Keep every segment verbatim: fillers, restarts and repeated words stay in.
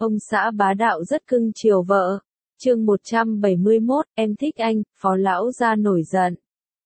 Ông xã bá đạo rất cưng chiều vợ. Chương một trăm bảy mươi mốt, em thích anh, Phó lão gia nổi giận.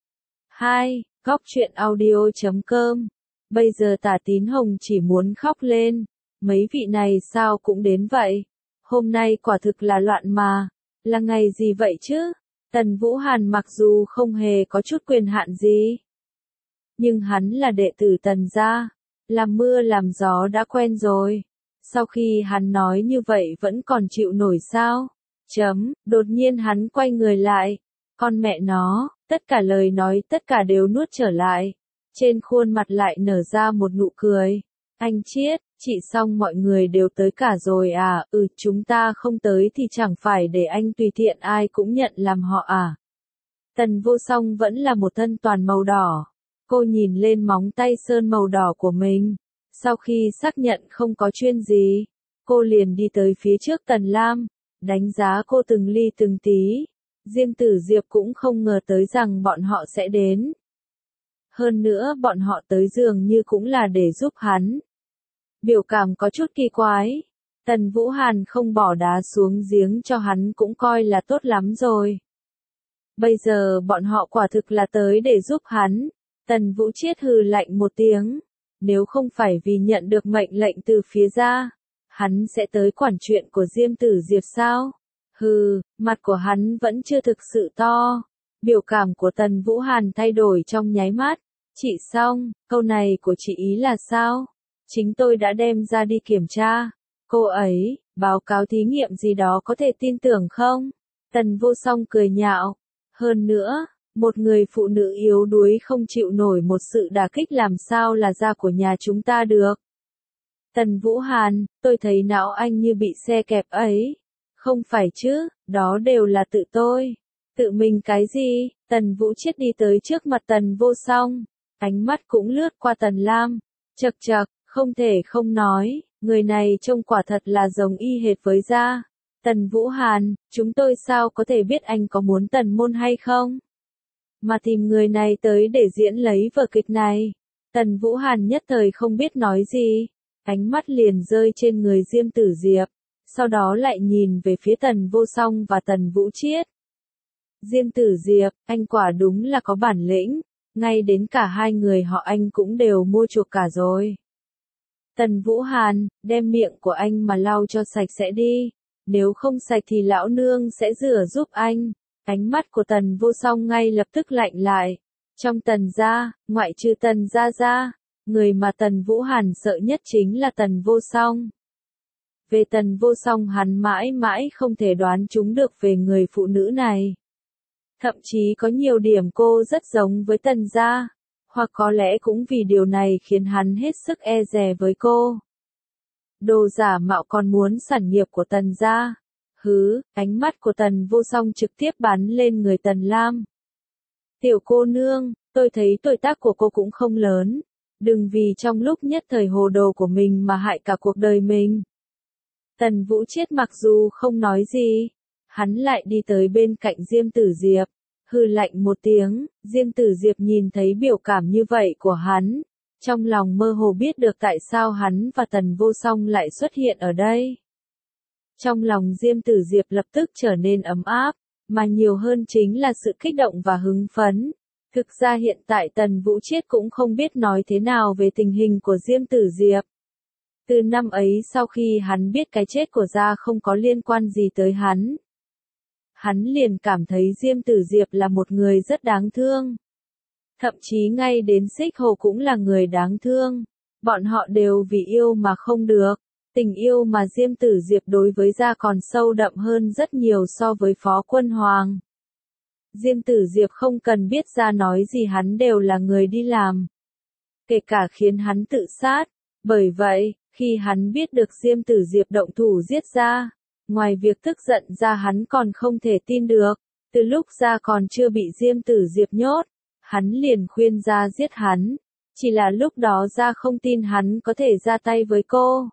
hai. Góc truyện audio chấm com. Bây giờ Tả Tín Hồng chỉ muốn khóc lên. Mấy vị này sao cũng đến vậy? Hôm nay quả thực là loạn mà. Là ngày gì vậy chứ? Tần Vũ Hàn mặc dù không hề có chút quyền hạn gì, nhưng hắn là đệ tử Tần gia, làm mưa làm gió đã quen rồi. Sau khi hắn nói như vậy vẫn còn chịu nổi sao? Chấm, đột nhiên hắn quay người lại. Con mẹ nó, tất cả lời nói tất cả đều nuốt trở lại. Trên khuôn mặt lại nở ra một nụ cười. Anh Chiết, chị xong mọi người đều tới cả rồi à? Ừ, chúng ta không tới thì chẳng phải để anh tùy tiện ai cũng nhận làm họ à? Tần Vô Song vẫn là một thân toàn màu đỏ. Cô nhìn lên móng tay sơn màu đỏ của mình. Sau khi xác nhận không có chuyên gì, cô liền đi tới phía trước Tần Lam, đánh giá cô từng ly từng tí. Diêm Tử Diệp cũng không ngờ tới rằng bọn họ sẽ đến. Hơn nữa bọn họ tới dường như cũng là để giúp hắn. Biểu cảm có chút kỳ quái. Tần Vũ Hàn không bỏ đá xuống giếng cho hắn cũng coi là tốt lắm rồi. Bây giờ bọn họ quả thực là tới để giúp hắn. Tần Vũ Chiết hừ lạnh một tiếng. Nếu không phải vì nhận được mệnh lệnh từ phía gia, hắn sẽ tới quản chuyện của Diêm Tử Diệp sao? Hừ, mặt của hắn vẫn chưa thực sự to. Biểu cảm của Tần Vũ Hàn thay đổi trong nháy mắt. Chị xong, câu này của chị ý là sao? Chính tôi đã đem ra đi kiểm tra. Cô ấy, báo cáo thí nghiệm gì đó có thể tin tưởng không? Tần Vô Song cười nhạo. Hơn nữa, một người phụ nữ yếu đuối không chịu nổi một sự đả kích làm sao là gia của nhà chúng ta được. Tần Vũ Hàn, tôi thấy não anh như bị xe kẹp ấy. Không phải chứ, đó đều là tự tôi. Tự mình cái gì? Tần Vũ Chiết đi tới trước mặt Tần Vô Song. Ánh mắt cũng lướt qua Tần Lam. Chậc chậc, không thể không nói, người này trông quả thật là giống y hệt với gia. Tần Vũ Hàn, chúng tôi sao có thể biết anh có muốn Tần môn hay không? Mà tìm người này tới để diễn lấy vở kịch này. Tần Vũ Hàn nhất thời không biết nói gì. Ánh mắt liền rơi trên người Diêm Tử Diệp. Sau đó lại nhìn về phía Tần Vô Song và Tần Vũ Chiết. Diêm Tử Diệp, anh quả đúng là có bản lĩnh. Ngay đến cả hai người họ anh cũng đều mua chuộc cả rồi. Tần Vũ Hàn, đem miệng của anh mà lau cho sạch sẽ đi. Nếu không sạch thì lão nương sẽ rửa giúp anh. Ánh mắt của Tần Vô Song ngay lập tức lạnh lại. Trong Tần gia, ngoại trừ Tần gia gia, người mà Tần Vũ Hàn sợ nhất chính là Tần Vô Song. Về Tần Vô Song hắn mãi mãi không thể đoán trúng được về người phụ nữ này. Thậm chí có nhiều điểm cô rất giống với Tần gia, hoặc có lẽ cũng vì điều này khiến hắn hết sức e dè với cô. Đồ giả mạo còn muốn sản nghiệp của Tần gia. Hứ, ánh mắt của Tần Vô Song trực tiếp bắn lên người Tần Lam. Tiểu cô nương, tôi thấy tuổi tác của cô cũng không lớn. Đừng vì trong lúc nhất thời hồ đồ của mình mà hại cả cuộc đời mình. Tần Vũ Chiết mặc dù không nói gì, hắn lại đi tới bên cạnh Diêm Tử Diệp, hừ lạnh một tiếng. Diêm Tử Diệp nhìn thấy biểu cảm như vậy của hắn, trong lòng mơ hồ biết được tại sao hắn và Tần Vô Song lại xuất hiện ở đây. Trong lòng Diêm Tử Diệp lập tức trở nên ấm áp, mà nhiều hơn chính là sự kích động và hứng phấn. Thực ra hiện tại Tần Vũ Chiết cũng không biết nói thế nào về tình hình của Diêm Tử Diệp. Từ năm ấy sau khi hắn biết cái chết của gia không có liên quan gì tới hắn, hắn liền cảm thấy Diêm Tử Diệp là một người rất đáng thương. Thậm chí ngay đến Xích Hồ cũng là người đáng thương. Bọn họ đều vì yêu mà không được. Tình yêu mà Diêm Tử Diệp đối với gia còn sâu đậm hơn rất nhiều so với Phó Quân Hoàng. Diêm Tử Diệp không cần biết gia nói gì hắn đều là người đi làm. Kể cả khiến hắn tự sát. Bởi vậy, khi hắn biết được Diêm Tử Diệp động thủ giết gia, ngoài việc tức giận ra hắn còn không thể tin được. Từ lúc gia còn chưa bị Diêm Tử Diệp nhốt, hắn liền khuyên gia giết hắn. Chỉ là lúc đó gia không tin hắn có thể ra tay với cô.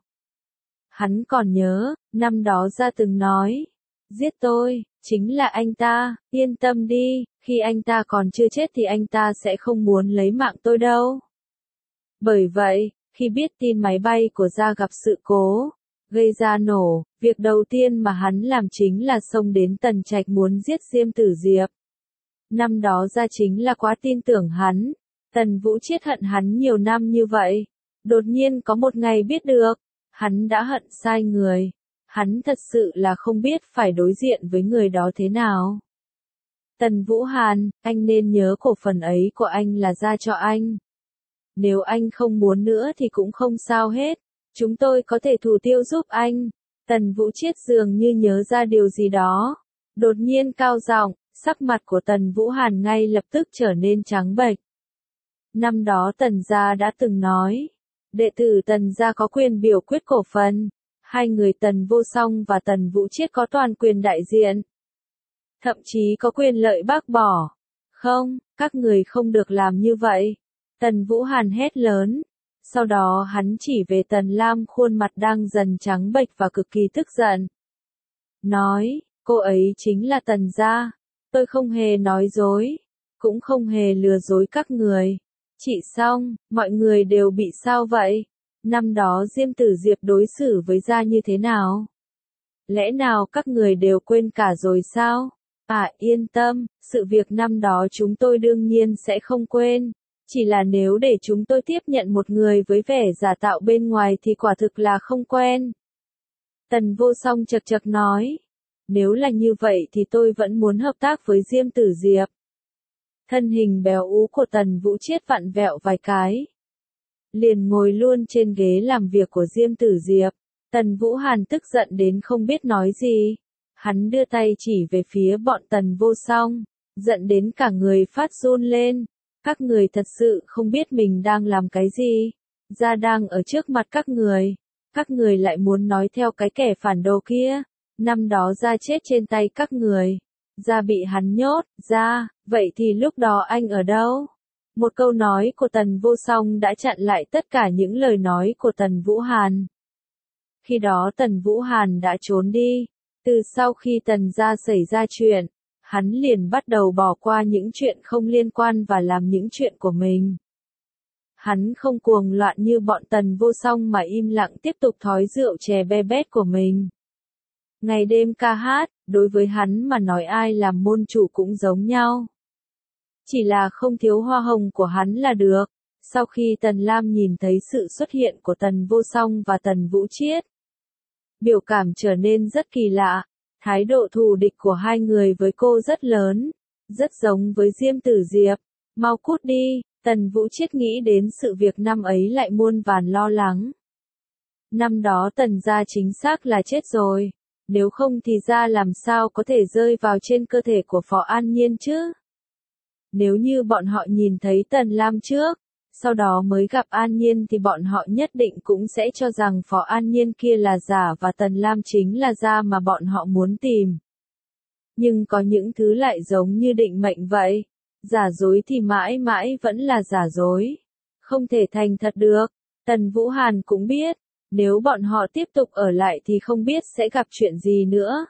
Hắn còn nhớ, năm đó gia từng nói, giết tôi, chính là anh ta, yên tâm đi, khi anh ta còn chưa chết thì anh ta sẽ không muốn lấy mạng tôi đâu. Bởi vậy, khi biết tin máy bay của gia gặp sự cố, gây ra nổ, việc đầu tiên mà hắn làm chính là xông đến Tần Trạch muốn giết Diêm Tử Diệp. Năm đó Gia chính là quá tin tưởng hắn, Tần Vũ Chiết hận hắn nhiều năm như vậy, đột nhiên có một ngày biết được, hắn đã hận sai người, hắn thật sự là không biết phải đối diện với người đó thế nào. Tần Vũ Hàn, anh nên nhớ cổ phần ấy của anh là ra cho anh. Nếu anh không muốn nữa thì cũng không sao hết, chúng tôi có thể thủ tiêu giúp anh. Tần Vũ Chiết dường như nhớ ra điều gì đó, đột nhiên cao giọng, sắc mặt của Tần Vũ Hàn ngay lập tức trở nên trắng bệch. Năm đó Tần gia đã từng nói, đệ tử Tần gia có quyền biểu quyết cổ phần, hai người Tần Vô Song và Tần Vũ Chiết có toàn quyền đại diện, thậm chí có quyền lợi bác bỏ. Không, các người không được làm như vậy. Tần Vũ Hàn hét lớn. Sau đó hắn chỉ về Tần Lam khuôn mặt đang dần trắng bệch và cực kỳ tức giận. Nói, cô ấy chính là Tần gia. Tôi không hề nói dối, cũng không hề lừa dối các người. Chị Song, mọi người đều bị sao vậy? Năm đó Diêm Tử Diệp đối xử với gia như thế nào? Lẽ nào các người đều quên cả rồi sao? À yên tâm, sự việc năm đó chúng tôi đương nhiên sẽ không quên. Chỉ là nếu để chúng tôi tiếp nhận một người với vẻ giả tạo bên ngoài thì quả thực là không quen. Tần Vô Song chật chật nói. Nếu là như vậy thì tôi vẫn muốn hợp tác với Diêm Tử Diệp. Thân hình béo ú của Tần Vũ Chiết vặn vẹo vài cái. Liền ngồi luôn trên ghế làm việc của Diêm Tử Diệp. Tần Vũ Hàn tức giận đến không biết nói gì. Hắn đưa tay chỉ về phía bọn Tần Vô Song, giận đến cả người phát run lên. Các người thật sự không biết mình đang làm cái gì. Gia đang ở trước mặt các người. Các người lại muốn nói theo cái kẻ phản đồ kia. Năm đó Gia chết trên tay các người. Gia bị hắn nhốt, Gia, vậy thì lúc đó anh ở đâu? Một câu nói của Tần Vô Song đã chặn lại tất cả những lời nói của Tần Vũ Hàn. Khi đó Tần Vũ Hàn đã trốn đi. Từ sau khi Tần gia xảy ra chuyện, hắn liền bắt đầu bỏ qua những chuyện không liên quan và làm những chuyện của mình. Hắn không cuồng loạn như bọn Tần Vô Song mà im lặng tiếp tục thói rượu chè be bét của mình. Ngày đêm ca hát, đối với hắn mà nói ai làm môn chủ cũng giống nhau. Chỉ là không thiếu hoa hồng của hắn là được. Sau khi Tần Lam nhìn thấy sự xuất hiện của Tần Vô Song và Tần Vũ Chiết, biểu cảm trở nên rất kỳ lạ. Thái độ thù địch của hai người với cô rất lớn, rất giống với Diêm Tử Diệp. Mau cút đi, Tần Vũ Chiết nghĩ đến sự việc năm ấy lại muôn vàn lo lắng. Năm đó Tần gia chính xác là chết rồi, nếu không thì gia làm sao có thể rơi vào trên cơ thể của Phó An Nhiên chứ? Nếu như bọn họ nhìn thấy Tần Lam trước, sau đó mới gặp An Nhiên thì bọn họ nhất định cũng sẽ cho rằng Phó An Nhiên kia là giả và Tần Lam chính là gia mà bọn họ muốn tìm. Nhưng có những thứ lại giống như định mệnh vậy. Giả dối thì mãi mãi vẫn là giả dối. Không thể thành thật được. Tần Vũ Hàn cũng biết, nếu bọn họ tiếp tục ở lại thì không biết sẽ gặp chuyện gì nữa.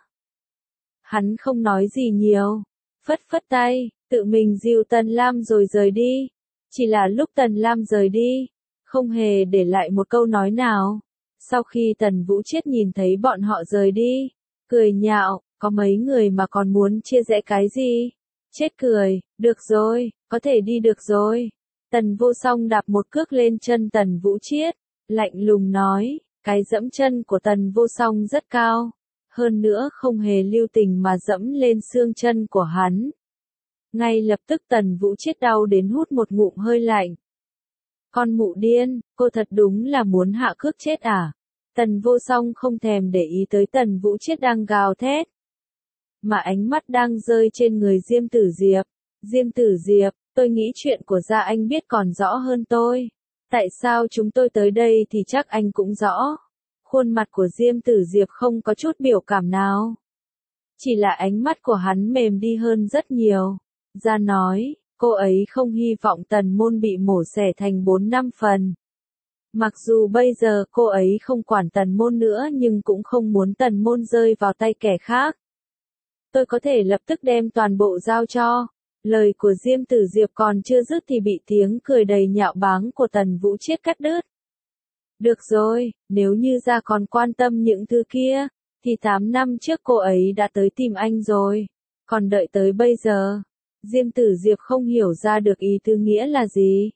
Hắn không nói gì nhiều. Phất phất tay, tự mình dìu Tần Lam rồi rời đi. Chỉ là lúc Tần Lam rời đi, không hề để lại một câu nói nào. Sau khi Tần Vũ Chiết nhìn thấy bọn họ rời đi, cười nhạo, có mấy người mà còn muốn chia rẽ cái gì? Chết cười, được rồi, có thể đi được rồi. Tần Vô Song đạp một cước lên chân Tần Vũ Chiết, lạnh lùng nói, cái dẫm chân của Tần Vô Song rất cao, hơn nữa không hề lưu tình mà dẫm lên xương chân của hắn. Ngay lập tức Tần Vũ Chiết đau đến hút một ngụm hơi lạnh. Con mụ điên, cô thật đúng là muốn hạ cước chết à? Tần Vô Song không thèm để ý tới Tần Vũ Chiết đang gào thét, mà ánh mắt đang rơi trên người Diêm Tử Diệp. Diêm Tử Diệp, tôi nghĩ chuyện của gia anh biết còn rõ hơn tôi. Tại sao chúng tôi tới đây thì chắc anh cũng rõ. Khuôn mặt của Diêm Tử Diệp không có chút biểu cảm nào. Chỉ là ánh mắt của hắn mềm đi hơn rất nhiều. Gia nói, cô ấy không hy vọng Tần môn bị mổ xẻ thành bốn năm phần. Mặc dù bây giờ cô ấy không quản Tần môn nữa nhưng cũng không muốn Tần môn rơi vào tay kẻ khác. Tôi có thể lập tức đem toàn bộ giao cho. Lời của Diêm Tử Diệp còn chưa dứt thì bị tiếng cười đầy nhạo báng của Tần Vũ Chiết cắt đứt. Được rồi, nếu như gia còn quan tâm những thứ kia, thì tám năm trước cô ấy đã tới tìm anh rồi. Còn đợi tới bây giờ. Diêm Tử Diệp không hiểu ra được ý tứ nghĩa là gì.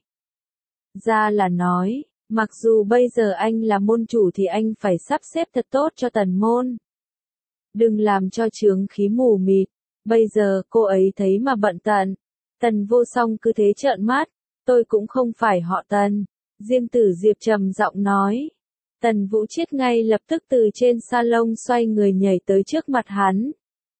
Ra là nói, mặc dù bây giờ anh là môn chủ thì anh phải sắp xếp thật tốt cho tần môn. Đừng làm cho chướng khí mù mịt. Bây giờ cô ấy thấy mà bận tận. Tần Vô Song cứ thế trợn mắt. Tôi cũng không phải họ Tần. Diêm Tử Diệp trầm giọng nói. Tần Vũ Chiết ngay lập tức từ trên salon xoay người nhảy tới trước mặt hắn.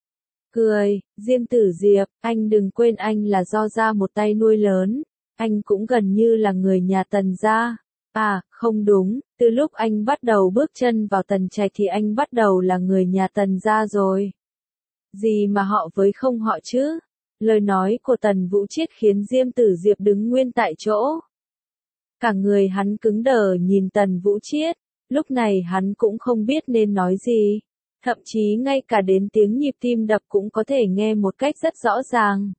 Cười, Diêm Tử Diệp, anh đừng quên anh là do gia một tay nuôi lớn. Anh cũng gần như là người nhà Tần gia. À, không đúng, từ lúc anh bắt đầu bước chân vào Tần Trạch thì anh bắt đầu là người nhà Tần gia rồi. Gì mà họ với không họ chứ? Lời nói của Tần Vũ Chiết khiến Diêm Tử Diệp đứng nguyên tại chỗ. Cả người hắn cứng đờ nhìn Tần Vũ Chiết, lúc này hắn cũng không biết nên nói gì. Thậm chí ngay cả đến tiếng nhịp tim đập cũng có thể nghe một cách rất rõ ràng.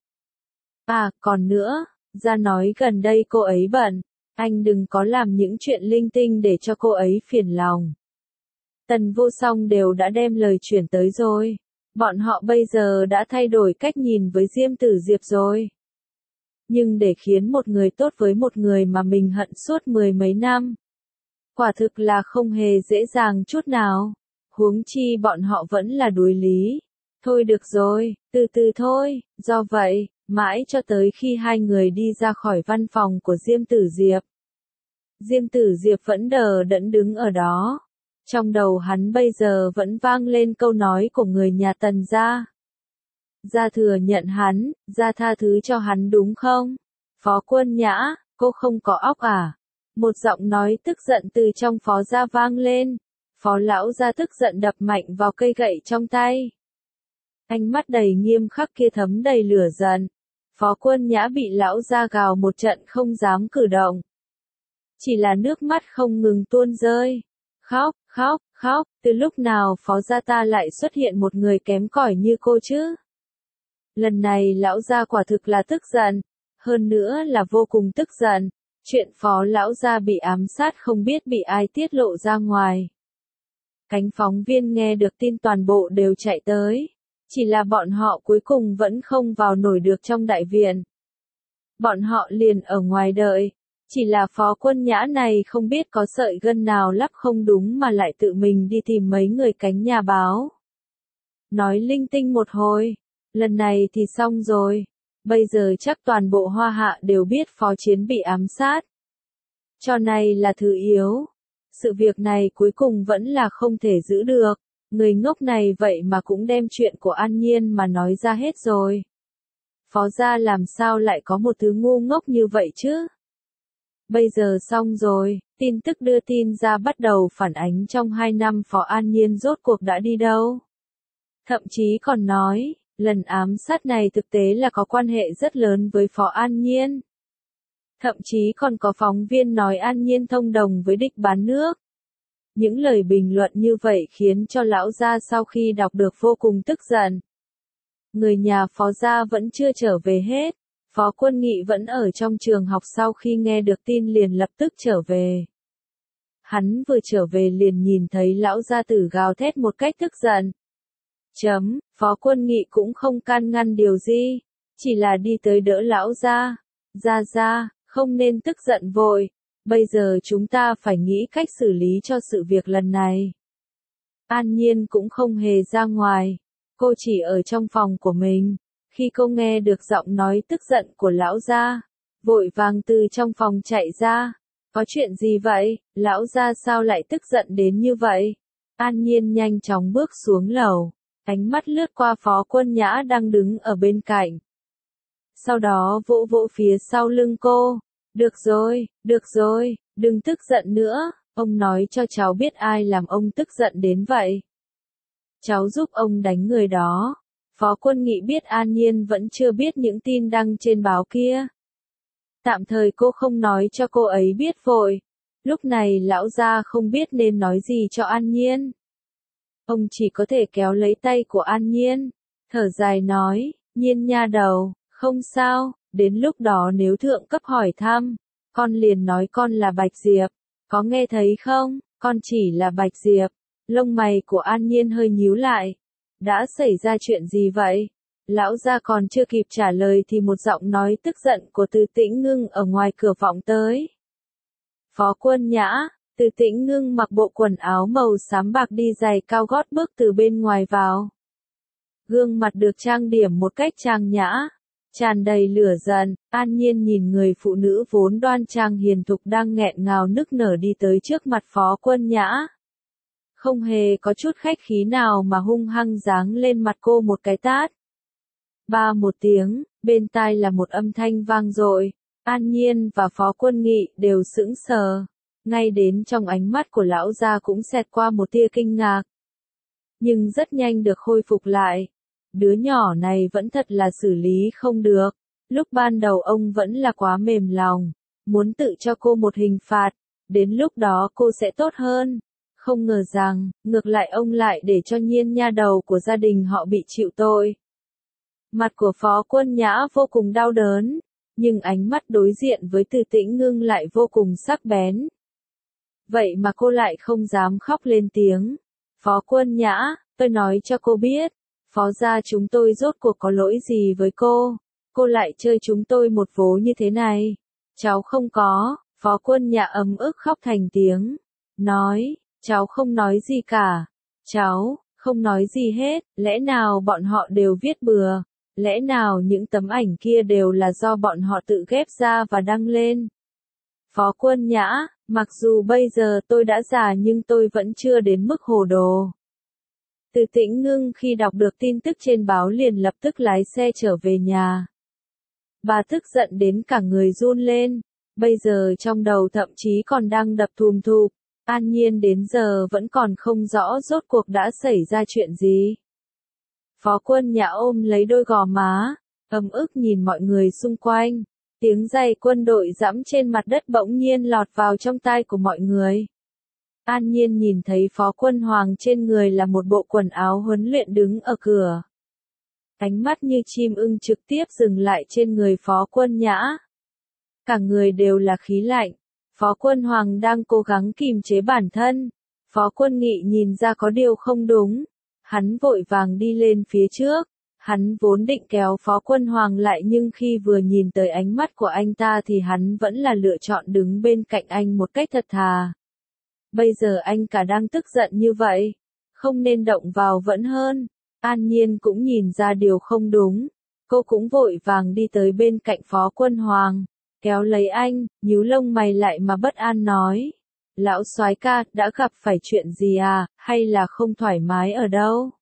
À, còn nữa, gia nói gần đây cô ấy bận, anh đừng có làm những chuyện linh tinh để cho cô ấy phiền lòng. Tần Vô Song đều đã đem lời chuyển tới rồi. Bọn họ bây giờ đã thay đổi cách nhìn với Diêm Tử Diệp rồi. Nhưng để khiến một người tốt với một người mà mình hận suốt mười mấy năm, quả thực là không hề dễ dàng chút nào. Huống chi bọn họ vẫn là đối lý. Thôi được rồi, từ từ thôi. Do vậy, mãi cho tới khi hai người đi ra khỏi văn phòng của Diêm Tử Diệp, Diêm Tử Diệp vẫn đờ đẫn đứng ở đó. Trong đầu hắn bây giờ vẫn vang lên câu nói của người nhà Tần gia. Gia thừa nhận hắn, gia tha thứ cho hắn đúng không? Phó Quân Nhã, cô không có óc à? Một giọng nói tức giận từ trong phó gia vang lên. Phó lão gia tức giận đập mạnh vào cây gậy trong tay. Ánh mắt đầy nghiêm khắc kia thấm đầy lửa giận. Phó Quân Nhã bị lão gia gào một trận không dám cử động. Chỉ là nước mắt không ngừng tuôn rơi. Khóc, khóc, khóc, từ lúc nào phó gia ta lại xuất hiện một người kém cỏi như cô chứ? Lần này lão gia quả thực là tức giận, hơn nữa là vô cùng tức giận. Chuyện phó lão gia bị ám sát không biết bị ai tiết lộ ra ngoài. Cánh phóng viên nghe được tin toàn bộ đều chạy tới. Chỉ là bọn họ cuối cùng vẫn không vào nổi được trong đại viện. Bọn họ liền ở ngoài đợi. Chỉ là Phó Quân Nhã này không biết có sợi gân nào lắp không đúng mà lại tự mình đi tìm mấy người cánh nhà báo. Nói linh tinh một hồi. Lần này thì xong rồi. Bây giờ chắc toàn bộ Hoa Hạ đều biết Phó Chiến bị ám sát. Trò này là thứ yếu. Sự việc này cuối cùng vẫn là không thể giữ được. Người ngốc này vậy mà cũng đem chuyện của An Nhiên mà nói ra hết rồi. Phó gia làm sao lại có một thứ ngu ngốc như vậy chứ? Bây giờ xong rồi, tin tức đưa tin ra bắt đầu phản ánh trong hai năm Phó An Nhiên rốt cuộc đã đi đâu. Thậm chí còn nói, lần ám sát này thực tế là có quan hệ rất lớn với Phó An Nhiên. Thậm chí còn có phóng viên nói An Nhiên thông đồng với địch bán nước. Những lời bình luận như vậy khiến cho lão gia sau khi đọc được vô cùng tức giận. Người nhà Phó gia vẫn chưa trở về hết. Phó Quân Nghị vẫn ở trong trường học sau khi nghe được tin liền lập tức trở về. Hắn vừa trở về liền nhìn thấy lão gia tử gào thét một cách tức giận. Chấm, Phó Quân Nghị cũng không can ngăn điều gì, chỉ là đi tới đỡ lão gia. Gia gia, không nên tức giận vội, bây giờ chúng ta phải nghĩ cách xử lý cho sự việc lần này. An Nhiên cũng không hề ra ngoài, cô chỉ ở trong phòng của mình. Khi cô nghe được giọng nói tức giận của lão gia, vội vàng từ trong phòng chạy ra. Có chuyện gì vậy? Lão gia sao lại tức giận đến như vậy? An Nhiên nhanh chóng bước xuống lầu, ánh mắt lướt qua Phó Quân Nhã đang đứng ở bên cạnh. Sau đó vỗ vỗ phía sau lưng cô. Được rồi, được rồi, đừng tức giận nữa, ông nói cho cháu biết ai làm ông tức giận đến vậy. Cháu giúp ông đánh người đó. Phó Quân Nghị biết An Nhiên vẫn chưa biết những tin đăng trên báo kia. Tạm thời cô không nói cho cô ấy biết vội. Lúc này lão gia không biết nên nói gì cho An Nhiên. Ông chỉ có thể kéo lấy tay của An Nhiên, thở dài nói, Nhiên nha đầu, không sao, đến lúc đó nếu thượng cấp hỏi thăm, con liền nói con là Bạch Diệp, Có nghe thấy không, con chỉ là Bạch Diệp. Lông mày của An Nhiên hơi nhíu lại. Đã xảy ra chuyện gì vậy? Lão gia còn chưa kịp trả lời thì một giọng nói tức giận của Từ Tĩnh Ngưng ở ngoài cửa vọng tới. Phó Quân Nhã. Từ Tĩnh Ngưng mặc bộ quần áo màu xám bạc đi giày cao gót bước từ bên ngoài vào. Gương mặt được trang điểm một cách trang nhã, tràn đầy lửa giận. An Nhiên nhìn người phụ nữ vốn đoan trang hiền thục đang nghẹn ngào nức nở đi tới trước mặt Phó Quân Nhã. Không hề có chút khách khí nào mà hung hăng giáng lên mặt cô một cái tát. Ba một tiếng, bên tai là một âm thanh vang dội. An Nhiên và Phó Quân Nghị đều sững sờ. Ngay đến trong ánh mắt của lão gia cũng xẹt qua một tia kinh ngạc. Nhưng rất nhanh được khôi phục lại. Đứa nhỏ này vẫn thật là xử lý không được. Lúc ban đầu ông vẫn là quá mềm lòng. Muốn tự cho cô một hình phạt. Đến lúc đó cô sẽ tốt hơn. Không ngờ rằng, ngược lại ông lại để cho Nhiên nha đầu của gia đình họ bị chịu tội. Mặt của Phó Quân Nhã vô cùng đau đớn. Nhưng ánh mắt đối diện với Từ Tĩnh Ngưng lại vô cùng sắc bén. Vậy mà cô lại không dám khóc lên tiếng. Phó Quân Nhã, tôi nói cho cô biết. Phó gia chúng tôi rốt cuộc có lỗi gì với cô. Cô lại chơi chúng tôi một vố như thế này. Cháu không có. Phó Quân Nhã ấm ức khóc thành tiếng. Nói, cháu không nói gì cả. Cháu, không nói gì hết. Lẽ nào bọn họ đều viết bừa. Lẽ nào những tấm ảnh kia đều là do bọn họ tự ghép ra và đăng lên. Phó Quân Nhã, mặc dù bây giờ tôi đã già nhưng tôi vẫn chưa đến mức hồ đồ. Từ Tĩnh Ngưng khi đọc được tin tức trên báo liền lập tức lái xe trở về nhà. Bà tức giận đến cả người run lên. Bây giờ trong đầu thậm chí còn đang đập thùm thụp. An Nhiên đến giờ vẫn còn không rõ rốt cuộc đã xảy ra chuyện gì. Phó Quân Nhã ôm lấy đôi gò má, ấm ức nhìn mọi người xung quanh. Tiếng giày quân đội giẫm trên mặt đất bỗng nhiên lọt vào trong tai của mọi người. An Nhiên nhìn thấy Phó Quân Hoàng trên người là một bộ quần áo huấn luyện đứng ở cửa. Ánh mắt như chim ưng trực tiếp dừng lại trên người Phó Quân Nhã. Cả người đều là khí lạnh. Phó Quân Hoàng đang cố gắng kìm chế bản thân. Phó Quân Nghị nhìn ra có điều không đúng. Hắn vội vàng đi lên phía trước. Hắn vốn định kéo Phó Quân Hoàng lại nhưng khi vừa nhìn tới ánh mắt của anh ta thì hắn vẫn là lựa chọn đứng bên cạnh anh một cách thật thà. Bây giờ anh cả đang tức giận như vậy. Không nên động vào vẫn hơn. An Nhiên cũng nhìn ra điều không đúng. Cô cũng vội vàng đi tới bên cạnh Phó Quân Hoàng. Kéo lấy anh, nhíu lông mày lại mà bất an nói. Lão soái ca, đã gặp phải chuyện gì à, hay là không thoải mái ở đâu?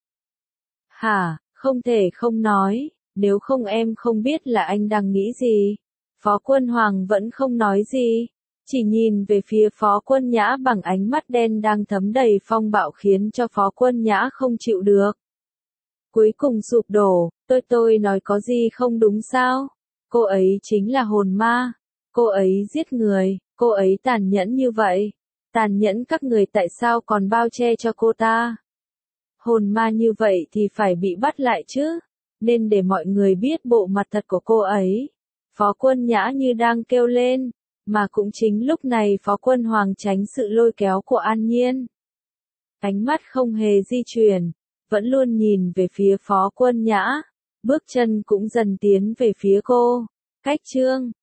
Hả, không thể không nói, nếu không em không biết là anh đang nghĩ gì. Phó Quân Hoàng vẫn không nói gì, chỉ nhìn về phía Phó Quân Nhã bằng ánh mắt đen đang thấm đầy phong bạo khiến cho Phó Quân Nhã không chịu được. Cuối cùng sụp đổ, tôi tôi nói có gì không đúng sao? Cô ấy chính là hồn ma. Cô ấy giết người, cô ấy tàn nhẫn như vậy. Tàn nhẫn các người tại sao còn bao che cho cô ta? Hồn ma như vậy thì phải bị bắt lại chứ. Nên để mọi người biết bộ mặt thật của cô ấy. Phó Quân Nhã như đang kêu lên. Mà cũng chính lúc này Phó Quân Hoàng tránh sự lôi kéo của An Nhiên. Ánh mắt không hề di chuyển. Vẫn luôn nhìn về phía Phó Quân Nhã. Bước chân cũng dần tiến về phía cô. Cách chương